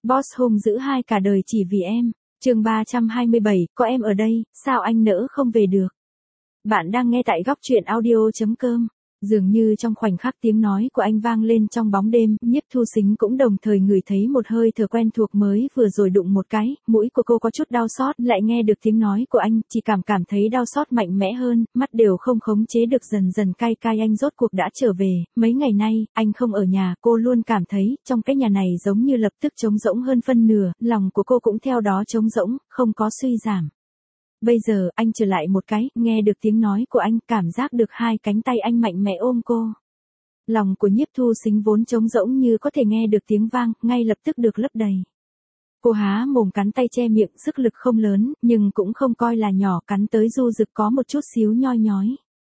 Boss hung dữ hai cả đời chỉ vì em. Chương 327, có em ở đây, sao anh nỡ không về được? Bạn đang nghe tại góc truyện audio.com. Dường như trong khoảnh khắc tiếng nói của anh vang lên trong bóng đêm, Nhiếp Thu Sính cũng đồng thời ngửi thấy một hơi thở quen thuộc mới vừa rồi đụng một cái, mũi của cô có chút đau xót, lại nghe được tiếng nói của anh, chỉ cảm thấy đau xót mạnh mẽ hơn, mắt đều không khống chế được dần dần cay cay. Anh rốt cuộc đã trở về, mấy ngày nay, anh không ở nhà, cô luôn cảm thấy, trong cái nhà này giống như lập tức trống rỗng hơn phân nửa, lòng của cô cũng theo đó trống rỗng, không có suy giảm. Bây giờ, anh trở lại một cái, nghe được tiếng nói của anh, cảm giác được hai cánh tay anh mạnh mẽ ôm cô. Lòng của Nhiếp Thu Sính vốn trống rỗng như có thể nghe được tiếng vang, ngay lập tức được lấp đầy. Cô há mồm cắn tay che miệng, sức lực không lớn, nhưng cũng không coi là nhỏ, cắn tới Du Dực có một chút xíu nhoi nhói.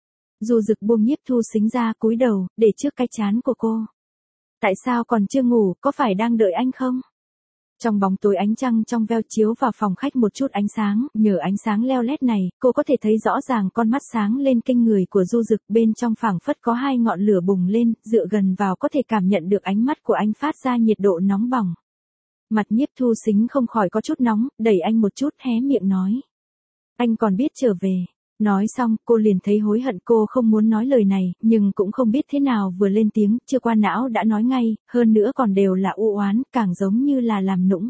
Du Dực buông Nhiếp Thu Sính ra, cúi đầu, để trước cái trán của cô. Tại sao còn chưa ngủ, có phải đang đợi anh không? Trong bóng tối ánh trăng trong veo chiếu vào phòng khách một chút ánh sáng, nhờ ánh sáng leo lét này, cô có thể thấy rõ ràng con mắt sáng lên kinh người của Du Dực, bên trong phảng phất có hai ngọn lửa bùng lên, dựa gần vào có thể cảm nhận được ánh mắt của anh phát ra nhiệt độ nóng bỏng. Mặt Nhiếp Thu Sính không khỏi có chút nóng, đẩy anh một chút, hé miệng nói. Anh còn biết trở về. Nói xong, cô liền thấy hối hận, cô không muốn nói lời này, nhưng cũng không biết thế nào vừa lên tiếng, chưa qua não đã nói ngay, hơn nữa còn đều là u oán, càng giống như là làm nũng.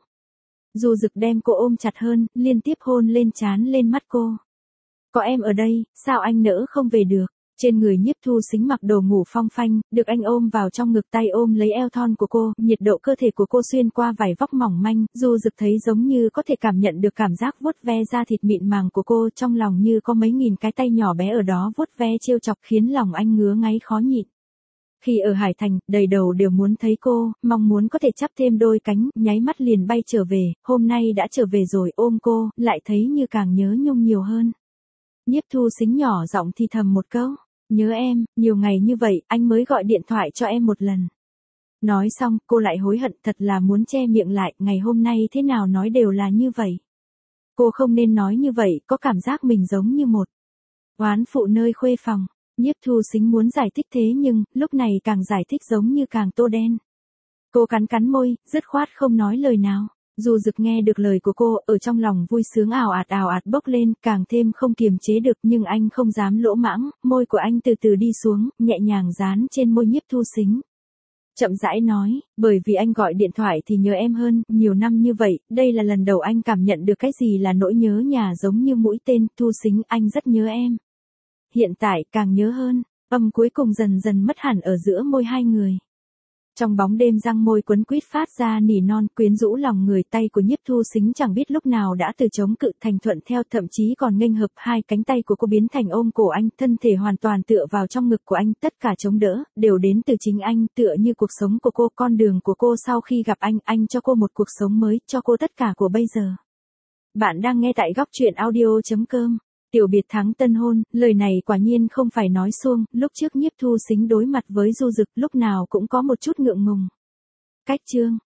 Du Dực đem cô ôm chặt hơn, liên tiếp hôn lên trán lên mắt cô. Có em ở đây, sao anh nỡ không về được? Trên người Nhiếp Thu Sính mặc đồ ngủ phong phanh, được anh ôm vào trong ngực, tay ôm lấy eo thon của cô, nhiệt độ cơ thể của cô xuyên qua vải vóc mỏng manh, Du Dực thấy giống như có thể cảm nhận được cảm giác vuốt ve da thịt mịn màng của cô, trong lòng như có mấy nghìn cái tay nhỏ bé ở đó vuốt ve trêu chọc khiến lòng anh ngứa ngáy khó nhịn. Khi ở Hải Thành, đầy đầu đều muốn thấy cô, mong muốn có thể chắp thêm đôi cánh, nháy mắt liền bay trở về, hôm nay đã trở về rồi, ôm cô, lại thấy như càng nhớ nhung nhiều hơn. Nhiếp Thu Sính nhỏ giọng thì thầm một câu, nhớ em, nhiều ngày như vậy, anh mới gọi điện thoại cho em một lần. Nói xong, cô lại hối hận, thật là muốn che miệng lại, ngày hôm nay thế nào nói đều là như vậy. Cô không nên nói như vậy, có cảm giác mình giống như một oán phụ nơi khuê phòng. Nhiếp Thu Sính muốn giải thích thế nhưng, lúc này càng giải thích giống như càng tô đen. Cô cắn cắn môi, dứt khoát không nói lời nào. Du Dực nghe được lời của cô, ở trong lòng vui sướng ào ạt bốc lên, càng thêm không kiềm chế được, nhưng anh không dám lỗ mãng, môi của anh từ từ đi xuống, nhẹ nhàng dán trên môi Nhiếp Thu Sính. Chậm rãi nói, bởi vì anh gọi điện thoại thì nhớ em hơn, nhiều năm như vậy, đây là lần đầu anh cảm nhận được cái gì là nỗi nhớ nhà giống như mũi tên. Thu Sính, anh rất nhớ em. Hiện tại càng nhớ hơn, âm cuối cùng dần dần mất hẳn ở giữa môi hai người. Trong bóng đêm răng môi quấn quýt phát ra nỉ non quyến rũ lòng người, tay của Nhiếp Thu Sính chẳng biết lúc nào đã từ chống cự thành thuận theo, thậm chí còn nghênh hợp, hai cánh tay của cô biến thành ôm cổ anh, thân thể hoàn toàn tựa vào trong ngực của anh, tất cả chống đỡ, đều đến từ chính anh, tựa như cuộc sống của cô, con đường của cô sau khi gặp anh cho cô một cuộc sống mới, cho cô tất cả của bây giờ. Bạn đang nghe tại góc truyện audio.com. Tiểu biệt thắng tân hôn, lời này quả nhiên không phải nói suông, lúc trước Nhiếp Thu Sính đối mặt với Du Dực lúc nào cũng có một chút ngượng ngùng. Cách chương